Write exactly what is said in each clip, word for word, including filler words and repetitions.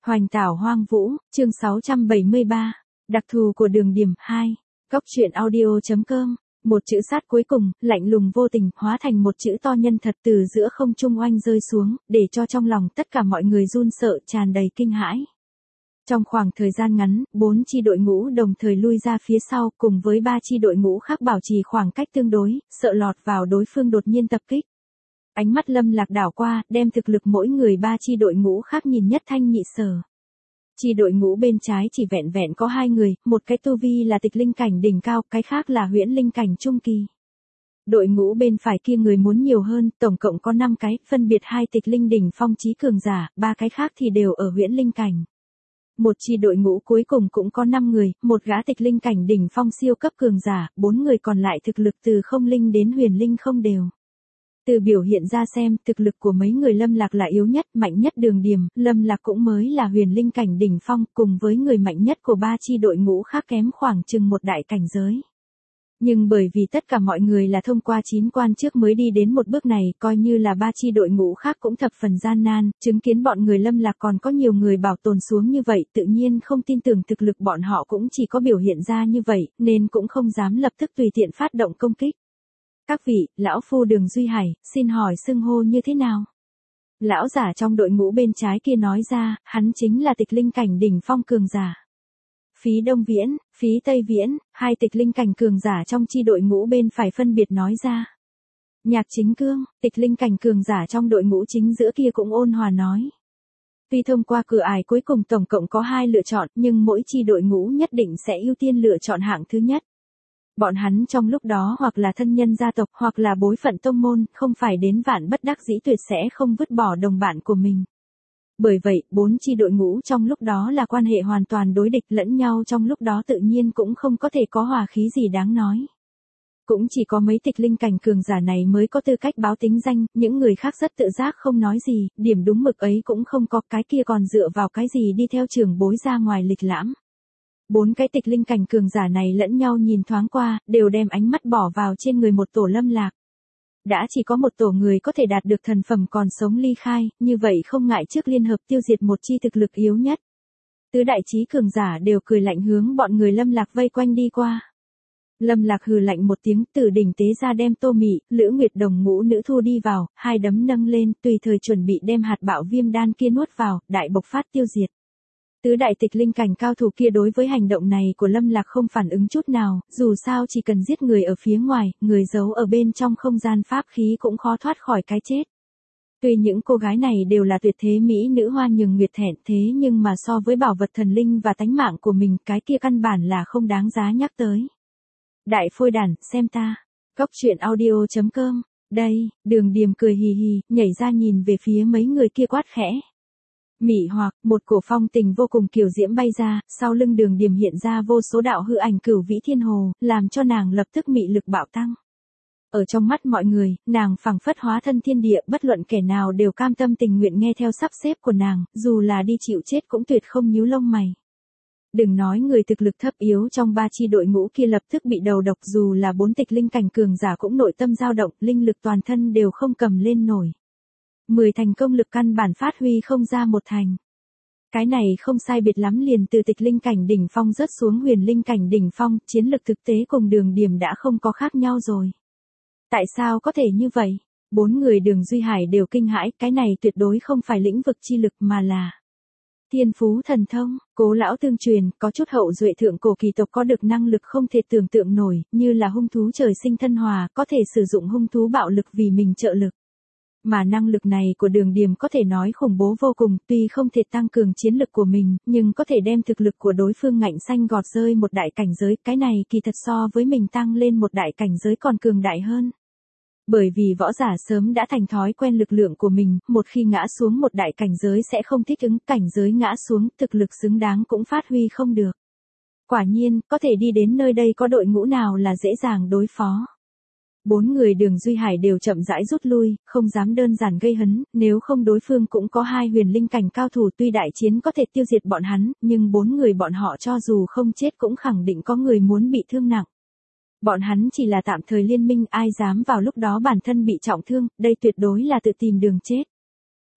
Hoành tảo hoang vũ, chương sáu trăm bảy mươi ba, đặc thù của đường điểm hai, góc truyện audio.com, một chữ sát cuối cùng, lạnh lùng vô tình, hóa thành một chữ to nhân thật từ giữa không trung oanh rơi xuống, để cho trong lòng tất cả mọi người run sợ, tràn đầy kinh hãi. Trong khoảng thời gian ngắn, bốn chi đội ngũ đồng thời lui ra phía sau, cùng với ba chi đội ngũ khác bảo trì khoảng cách tương đối, sợ lọt vào đối phương đột nhiên tập kích. Ánh mắt Lâm Lạc đảo qua, đem thực lực mỗi người ba chi đội ngũ khác nhìn nhất thanh nhị sở. Chi đội ngũ bên trái chỉ vẹn vẹn có hai người, một cái tu vi là tịch linh cảnh đỉnh cao, cái khác là huyễn linh cảnh trung kỳ. Đội ngũ bên phải kia người muốn nhiều hơn, tổng cộng có năm cái, phân biệt hai tịch linh đỉnh phong chí cường giả, ba cái khác thì đều ở huyễn linh cảnh. Một chi đội ngũ cuối cùng cũng có năm người, một gã tịch linh cảnh đỉnh phong siêu cấp cường giả, bốn người còn lại thực lực từ không linh đến huyền linh không đều. Từ biểu hiện ra xem, thực lực của mấy người Lâm Lạc là yếu nhất, mạnh nhất đường điểm, Lâm Lạc cũng mới là huyền linh cảnh đỉnh phong, cùng với người mạnh nhất của ba chi đội ngũ khác kém khoảng chừng một đại cảnh giới. Nhưng bởi vì tất cả mọi người là thông qua chín quan trước mới đi đến một bước này, coi như là ba chi đội ngũ khác cũng thập phần gian nan, chứng kiến bọn người Lâm Lạc còn có nhiều người bảo tồn xuống như vậy, tự nhiên không tin tưởng thực lực bọn họ cũng chỉ có biểu hiện ra như vậy, nên cũng không dám lập tức tùy tiện phát động công kích. Các vị, lão phu Đường Duy Hải, xin hỏi xưng hô như thế nào? Lão giả trong đội ngũ bên trái kia nói ra, hắn chính là tịch linh cảnh đỉnh phong cường giả. Phí Đông Viễn, Phí Tây Viễn, hai tịch linh cảnh cường giả trong chi đội ngũ bên phải phân biệt nói ra. Nhạc Chính Cương, tịch linh cảnh cường giả trong đội ngũ chính giữa kia cũng ôn hòa nói. Tuy thông qua cửa ải cuối cùng tổng cộng có hai lựa chọn, nhưng mỗi chi đội ngũ nhất định sẽ ưu tiên lựa chọn hạng thứ nhất. Bọn hắn trong lúc đó hoặc là thân nhân gia tộc hoặc là bối phận tông môn, không phải đến vạn bất đắc dĩ tuyệt sẽ không vứt bỏ đồng bạn của mình. Bởi vậy, bốn chi đội ngũ trong lúc đó là quan hệ hoàn toàn đối địch lẫn nhau, trong lúc đó tự nhiên cũng không có thể có hòa khí gì đáng nói. Cũng chỉ có mấy tịch linh cảnh cường giả này mới có tư cách báo tính danh, những người khác rất tự giác không nói gì, điểm đúng mực ấy cũng không có, cái kia còn dựa vào cái gì đi theo trưởng bối ra ngoài lịch lãm. Bốn cái tịch linh cảnh cường giả này lẫn nhau nhìn thoáng qua, đều đem ánh mắt bỏ vào trên người một tổ Lâm Lạc. Đã chỉ có một tổ người có thể đạt được thần phẩm còn sống ly khai, như vậy không ngại trước liên hợp tiêu diệt một chi thực lực yếu nhất. Tứ đại chí cường giả đều cười lạnh hướng bọn người Lâm Lạc vây quanh đi qua. Lâm Lạc hừ lạnh một tiếng, từ đỉnh tế ra đem Tô Mị, Lữ Nguyệt Đồng ngũ nữ thu đi vào, hai đấm nâng lên, tùy thời chuẩn bị đem hạt bạo viêm đan kia nuốt vào, đại bộc phát tiêu diệt. Tứ đại tịch linh cảnh cao thủ kia đối với hành động này của Lâm Lạc không phản ứng chút nào, dù sao chỉ cần giết người ở phía ngoài, người giấu ở bên trong không gian pháp khí cũng khó thoát khỏi cái chết. Tuy những cô gái này đều là tuyệt thế mỹ nữ hoa nhường nguyệt thẹn, thế nhưng mà so với bảo vật thần linh và tánh mạng của mình, cái kia căn bản là không đáng giá nhắc tới. Đại phôi đàn, xem ta. Góc truyện audio.com, đây, Đường Điềm cười hì hì, nhảy ra nhìn về phía mấy người kia quát khẽ. Mị hoặc, một cổ phong tình vô cùng kiều diễm bay ra, sau lưng Đường Điềm hiện ra vô số đạo hư ảnh cửu vĩ thiên hồ, làm cho nàng lập tức mị lực bạo tăng. Ở trong mắt mọi người, nàng phảng phất hóa thân thiên địa, bất luận kẻ nào đều cam tâm tình nguyện nghe theo sắp xếp của nàng, dù là đi chịu chết cũng tuyệt không nhíu lông mày. Đừng nói người thực lực thấp yếu trong ba chi đội ngũ kia lập tức bị đầu độc, dù là bốn tịch linh cảnh cường giả cũng nội tâm dao động, linh lực toàn thân đều không cầm lên nổi. Mười thành công lực căn bản phát huy không ra một thành. Cái này không sai biệt lắm liền từ tịch linh cảnh đỉnh phong rớt xuống huyền linh cảnh đỉnh phong, chiến lực thực tế cùng Đường Điểm đã không có khác nhau rồi. Tại sao có thể như vậy? Bốn người Đường Duy Hải đều kinh hãi, cái này tuyệt đối không phải lĩnh vực chi lực mà là thiên phú thần thông. Cố lão tương truyền, có chút hậu duệ thượng cổ kỳ tộc có được năng lực không thể tưởng tượng nổi, như là hung thú trời sinh thân hòa, có thể sử dụng hung thú bạo lực vì mình trợ lực. Mà năng lực này của Đường Điềm có thể nói khủng bố vô cùng, tuy không thể tăng cường chiến lực của mình, nhưng có thể đem thực lực của đối phương ngạnh xanh gọt rơi một đại cảnh giới, cái này kỳ thật so với mình tăng lên một đại cảnh giới còn cường đại hơn. Bởi vì võ giả sớm đã thành thói quen lực lượng của mình, một khi ngã xuống một đại cảnh giới sẽ không thích ứng, cảnh giới ngã xuống, thực lực xứng đáng cũng phát huy không được. Quả nhiên, có thể đi đến nơi đây có đội ngũ nào là dễ dàng đối phó. Bốn người Đường Duy Hải đều chậm rãi rút lui, không dám đơn giản gây hấn, nếu không đối phương cũng có hai huyền linh cảnh cao thủ, tuy đại chiến có thể tiêu diệt bọn hắn, nhưng bốn người bọn họ cho dù không chết cũng khẳng định có người muốn bị thương nặng. Bọn hắn chỉ là tạm thời liên minh, ai dám vào lúc đó bản thân bị trọng thương, đây tuyệt đối là tự tìm đường chết.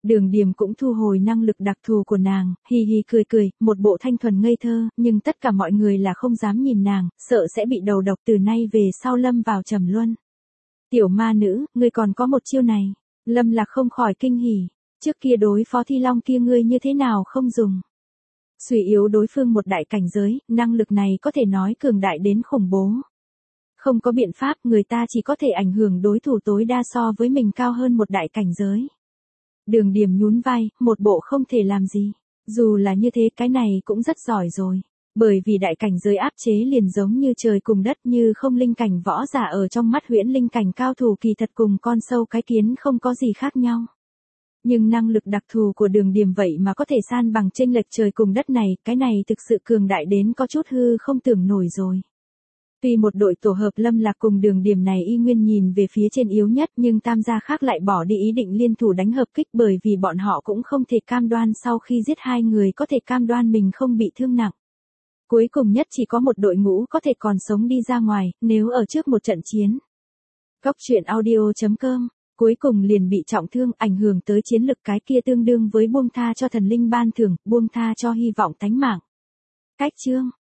Đường Điềm cũng thu hồi năng lực đặc thù của nàng, hi hi cười cười, một bộ thanh thuần ngây thơ, nhưng tất cả mọi người là không dám nhìn nàng, sợ sẽ bị đầu độc từ nay về sau lâm vào trầm luân. Tiểu ma nữ, ngươi còn có một chiêu này. Lâm Lạc không khỏi kinh hỉ. Trước kia đối phó Thi Long kia ngươi như thế nào không dùng. Suy yếu đối phương một đại cảnh giới, năng lực này có thể nói cường đại đến khủng bố. Không có biện pháp, người ta chỉ có thể ảnh hưởng đối thủ tối đa so với mình cao hơn một đại cảnh giới. Đường Điềm nhún vai, một bộ không thể làm gì. Dù là như thế cái này cũng rất giỏi rồi. Bởi vì đại cảnh giới áp chế liền giống như trời cùng đất, như không linh cảnh võ giả ở trong mắt huyễn linh cảnh cao thủ kỳ thật cùng con sâu cái kiến không có gì khác nhau. Nhưng năng lực đặc thù của Đường Điềm vậy mà có thể san bằng chênh lệch trời cùng đất này, cái này thực sự cường đại đến có chút hư không tưởng nổi rồi. Tuy một đội tổ hợp Lâm Lạc cùng Đường Điềm này y nguyên nhìn về phía trên yếu nhất, nhưng tam gia khác lại bỏ đi ý định liên thủ đánh hợp kích, bởi vì bọn họ cũng không thể cam đoan sau khi giết hai người có thể cam đoan mình không bị thương nặng. Cuối cùng nhất chỉ có một đội ngũ có thể còn sống đi ra ngoài, nếu ở trước một trận chiến. Cóc truyện audio chấm com, cuối cùng liền bị trọng thương, ảnh hưởng tới chiến lực, cái kia tương đương với buông tha cho thần linh ban thưởng, buông tha cho hy vọng tánh mạng. Cách chương